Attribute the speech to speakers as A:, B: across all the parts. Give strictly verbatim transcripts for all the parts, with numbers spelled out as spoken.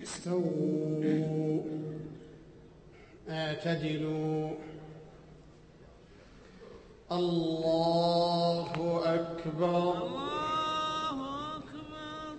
A: استووا اعتدلوا. الله أكبر.
B: الله أكبر.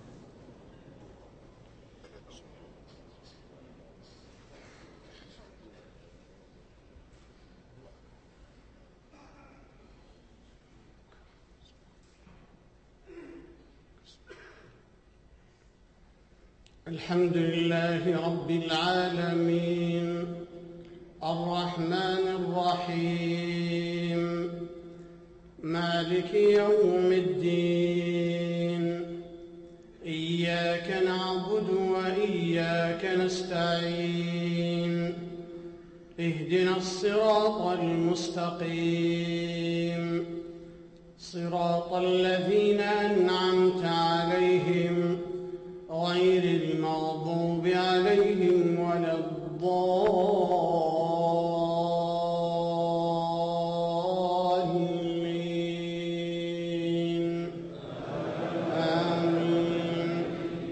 A: الحمد لله رب العالمين الرحمن الرحيم مالك يوم الدين. إياك نعبد وإياك نستعين. اهدنا الصراط المستقيم صراط الذين أنعمت عليهم غير المغضوب عليهم ولا الضالين. آمين.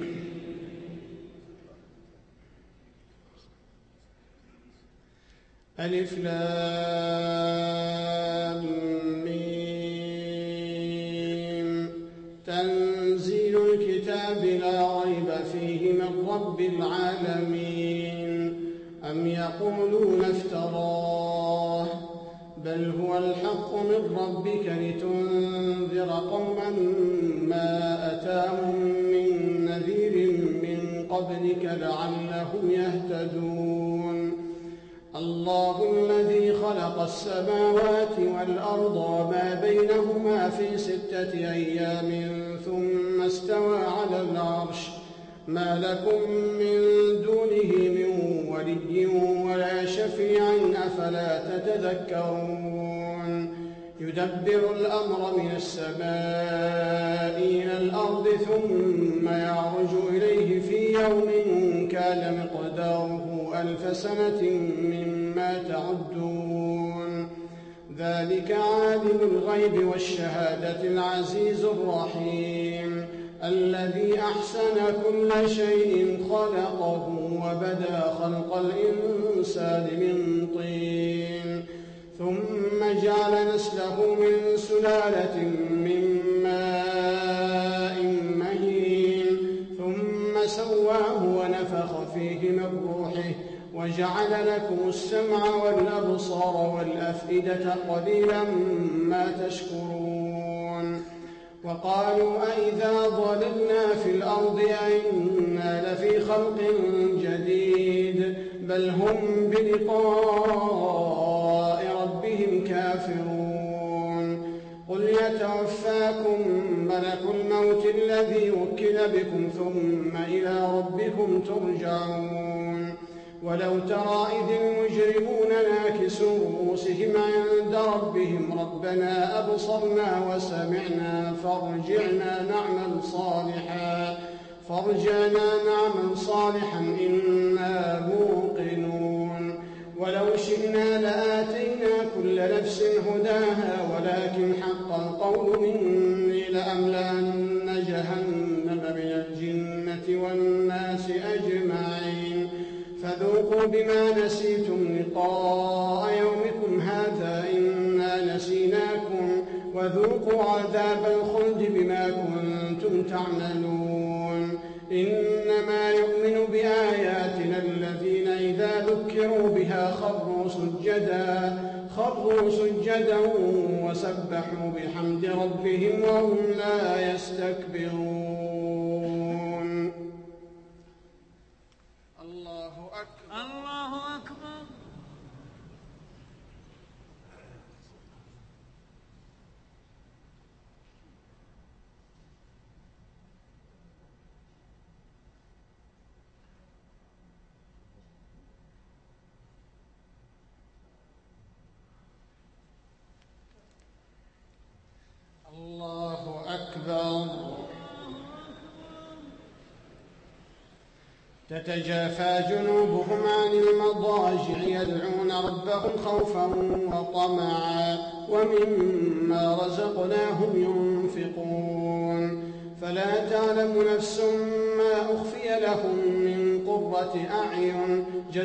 A: ألف لام ميم. تنزيل الكتاب لا ريب فيه من رب العالمين. أم يقولون افتراه بل هو الحق من ربك لتنذر قوما ما أتاهم من نذير من قبلك لعلهم يهتدون. الله الذي خلق السماوات والأرض وما بينهما في ستة أيام ثم استوى على العرش ما لكم من دونه من ولي ولا شفيع أفلا تتذكرون. يدبر الأمر من السماء إلى الأرض ثم يعرج إليه في يوم كان مقداره ألف سنة مما تعدون. ذلك عالم الغيب والشهادة العزيز الرحيم الذي أحسن كل شيء خلقه وبدأ خلق الإنسان من طين ثم جعل نسله من سلالة من ماء مهين ثم سواه ونفخ فيه من روحه وجعل لكم السمع والأبصار والأفئدة قليلا ما تشكرون. وقالوا أئذا ضللنا في الأرض أئنا لفي خلق جديد بل هم بلقاء ربهم كافرون. قل يتوفاكم ملك الموت الذي وكل بكم ثم إلى ربكم ترجعون. ولو ترى إذ المجرمون ناكسوا رؤوسهم عند ربهم ربنا أبصرنا وسمعنا فارجعنا نعمل صالحا فارجعنا نعمل صالحا إنا موقنون. ولو شئنا لآتينا كل نفس هداها ولكن حق القول مني لأملأن جهنم من الجنة والناس أجمعين. فذوقوا بما نسيتم لقاء يومكم هذا إنا نسيناكم وذوقوا عذاب الخلد بما كنتم تعملون. إنما يؤمن بآياتنا الذين إذا ذكروا بها خروا سجدا خروا سجدا وسبحوا بحمد ربهم وهم لا يستكبرون. الله أكبر.
B: الله أكبر.
A: الله أكبر. تتجافى جنوبهم عن المضاجع يدعون ربهم خوفا وطمعا ومما رزقناهم ينفقون. فلا تعلم نفس ما أخفي لهم من قرة أعين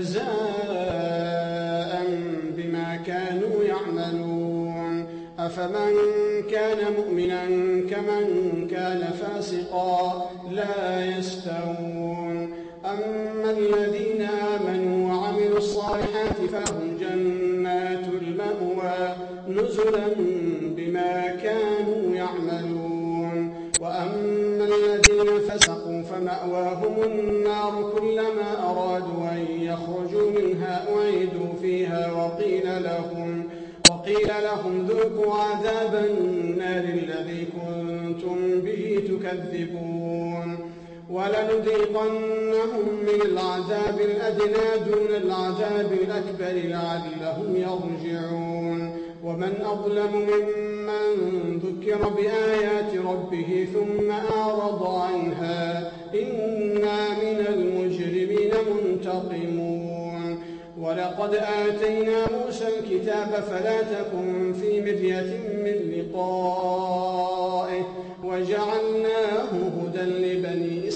A: جزاء بما كانوا يعملون. أفمن كان مؤمنا كمن كان فاسقا لا يستوون. أما الذين آمنوا وعملوا الصالحات فلهم جنات المأوى نزلا بما كانوا يعملون. وأما الذين فسقوا فمأواهم النار كلما أرادوا أن يخرجوا منها أعيدوا فيها وقيل لهم وقيل لهم ذوقوا عذاب النار الذي كنتم به تكذبون. ولنذيقنهم من العذاب الأدنى دون العذاب الأكبر لعلهم يرجعون. ومن أظلم ممن ذكر بآيات ربه ثم أعرض عنها إنا من المجرمين منتقمون. ولقد آتينا موسى الكتاب فلا تكن في مرية من لقائه وجعلناه هدى لبني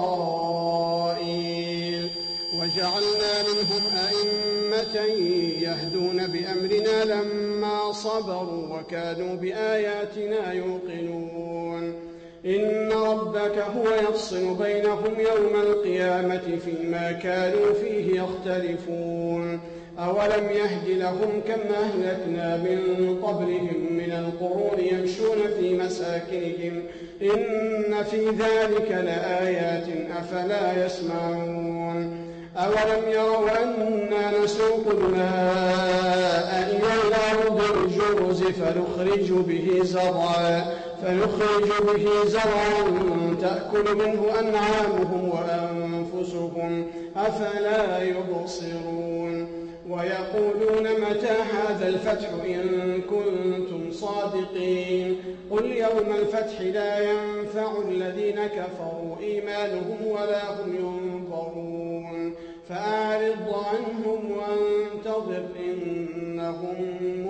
A: إسرائيل وجعلنا منهم أئمة يهدون بأمرنا لما صبروا وكانوا بآياتنا يوقنون. إن ربك هو يفصل بينهم يوم القيامة فيما كانوا فيه يختلفون. أولم يهد لهم كم أهلكنا من قبلهم من القرون يمشون في مساكنهم إن في ذلك لآيات أفلا يسمعون. أولم يروا أنا نسوق الماء إلى الأرض الجرز فنخرج به زرعا فنخرج به زرعا تأكل منه أنعامهم وأنفسهم أفلا يبصرون. ويقولون متى هذا الفتح إن كنتم صادقين قل يوم الفتح لا ينفع الذين كفروا إيمانهم ولا هم ينظرون. فأعرض عنهم وانتظر إنهم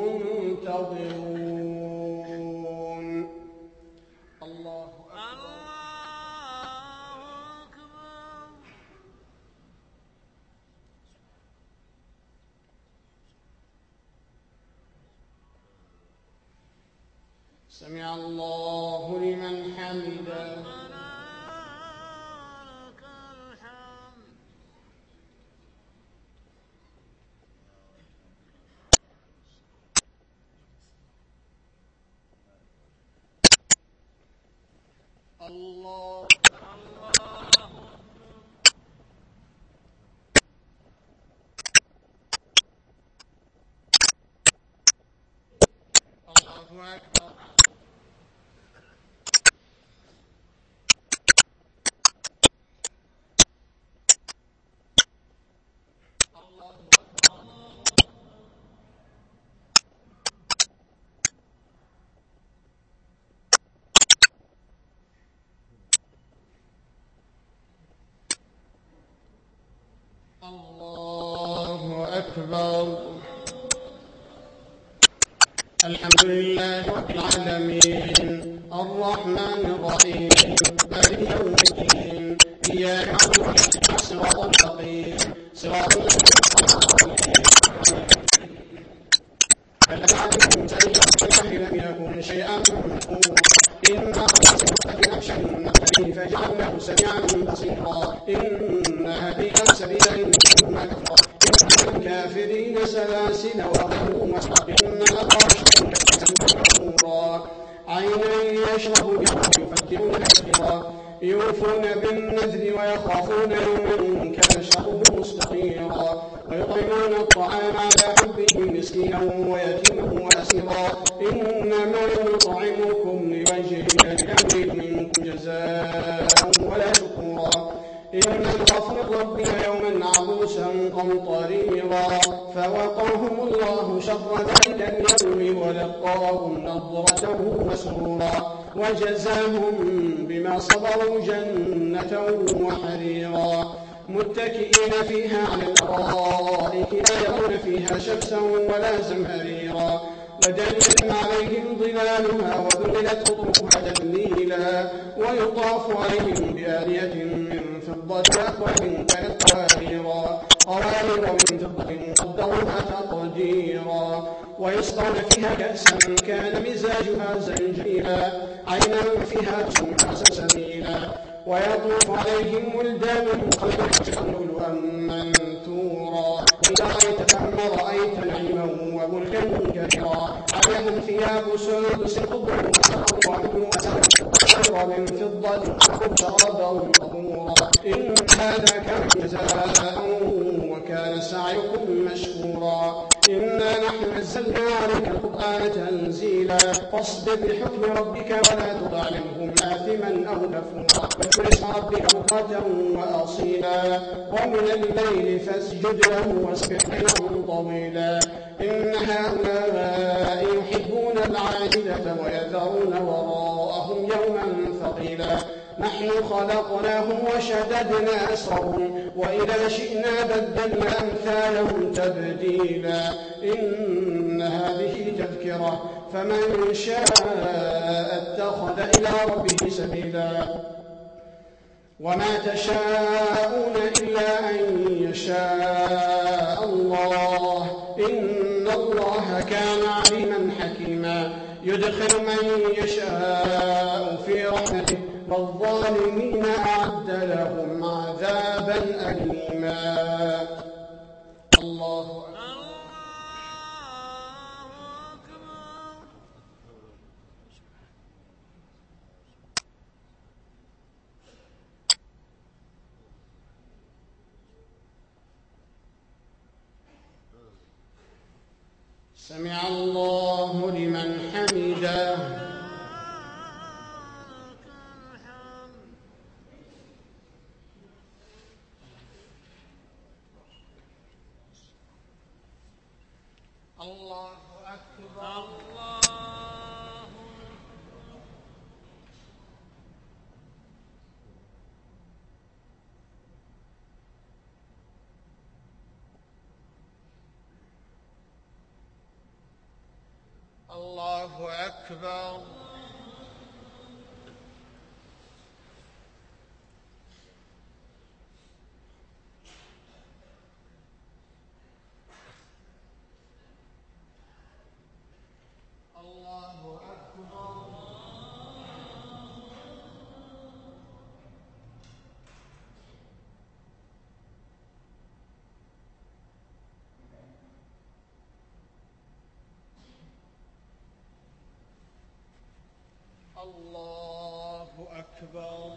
A: منتظرون. الله أكبر. سمع الله لمن حمده. الله الله أكبر. الله أكبر. الحمد لله رب العالمين الرحمن الرحيم مالك يوم الدين إياك نعبد وإياك نستعين صراط المستقيم صراط الذين أنعمت عليهم غير المغضوب لم يكن شيئا مذكورا. إنا أرسلناك شيئا فجعلناه سميعا بصيرا. إن هدينا سبيلا إما كفر إن الكافرين سلاسل وغيرهم إن الأبرار كفورا. عينا يشرب بها يفكرون كثيرا يوفون بالنذر ويخافون يوما كان شره مستطيرا. ويطعمون الطعام على حبه مسكينا ويتيما وأسيرا. إنما نطعمكم لوجه الله منكم جزاء ولا شكورا. إن نخاف من ربنا يوما عبوسا قمطريرا. فوقاهم الله شر ذلك اليوم ولقاهم نضرة وسرورا. وجزاهم بما صبروا جنة وحريرا. متكئين فيها على الأرائك لا يرون فيها شمسا ولا زمهريرا. ودلت عليهم ظلالها وذللت قطوفها تذليلا. ويطاف عليهم بآنية من فضة وأكواب كانت قواريرا قوارير من فضة قدروها تقديرا ويسقون فيها كأسا كان مزاجها زنجبيلا عينا فيها تسمى سلسبيلا ويطوف عليهم ولدان مخلدون لؤلؤا منثورا إذا رأيت ثم رأيت نعيما وملكا كبيرا عليهم ثياب سندس خضر وحلو خير من فضة شرابا طهورا إن هذا كان جزاء وكان سعيكم مشكورا إنا نحن نزلنا عليك القرآن تنزيلا فاصبر لحكم ربك ولا تطع منهم آثما أو كفورا واذكر اسم ربك بكرة وأصيلا ومن الليل فاسجد له واسبح له طويلا إن هؤلاء يحبون العاجلة ويذرون وراءهم يوما ثقيلا نحن خلقناهم وشددنا أسرهم وإذا شئنا بدلنا أمثالهم تبديلا إن هذه تذكرة فمن شاء اتخذ إلى ربه سبيلا وما تشاءون إلا أن يشاء الله إن الله كان عليما حكيما يدخل من يشاء في رحمته والظالمين أعد لهم عذابا أليما. الله سمع الله لمن حمده. الله أكبر. الله الله أكبر. الله أكبر. الله أكبر.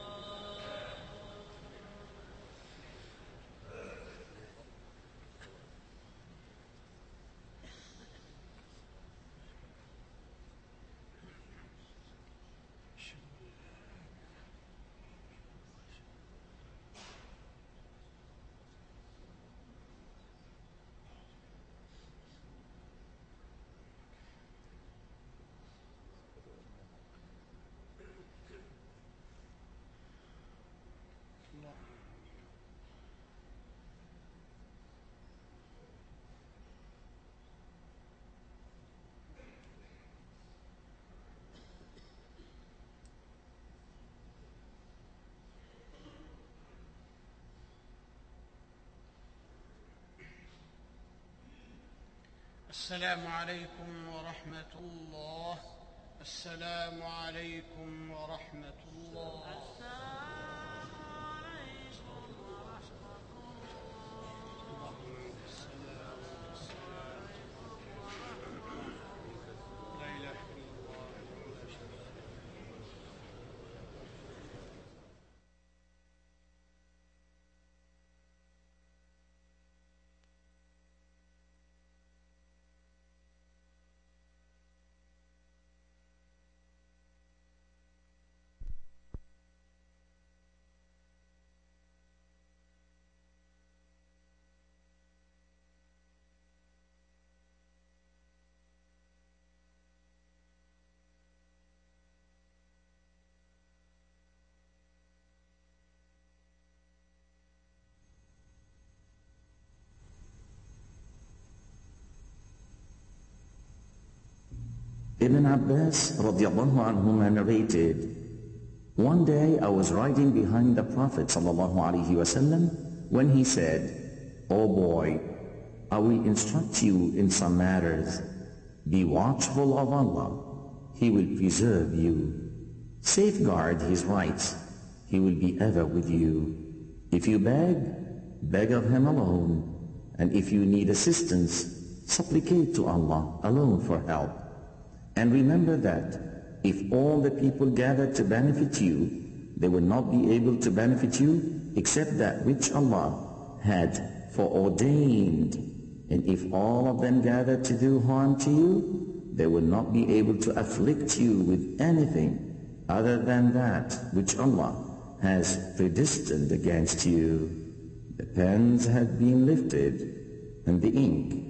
A: السلام عليكم ورحمة الله. السلام عليكم ورحمة الله.
C: Ibn Abbas radiallahu anhuma narrated One day I was riding behind the Prophet ﷺ when he said, "O boy, I will instruct you in some matters. Be watchful of Allah. He will preserve you. Safeguard His rights. He will be ever with you. If you beg, beg of Him alone. And if you need assistance, supplicate to Allah alone for help. And remember that if all the people gathered to benefit you, they will not be able to benefit you except that which Allah had foreordained. And if all of them gathered to do harm to you, they will not be able to afflict you with anything other than that which Allah has predestined against you." The pens had been lifted, and the ink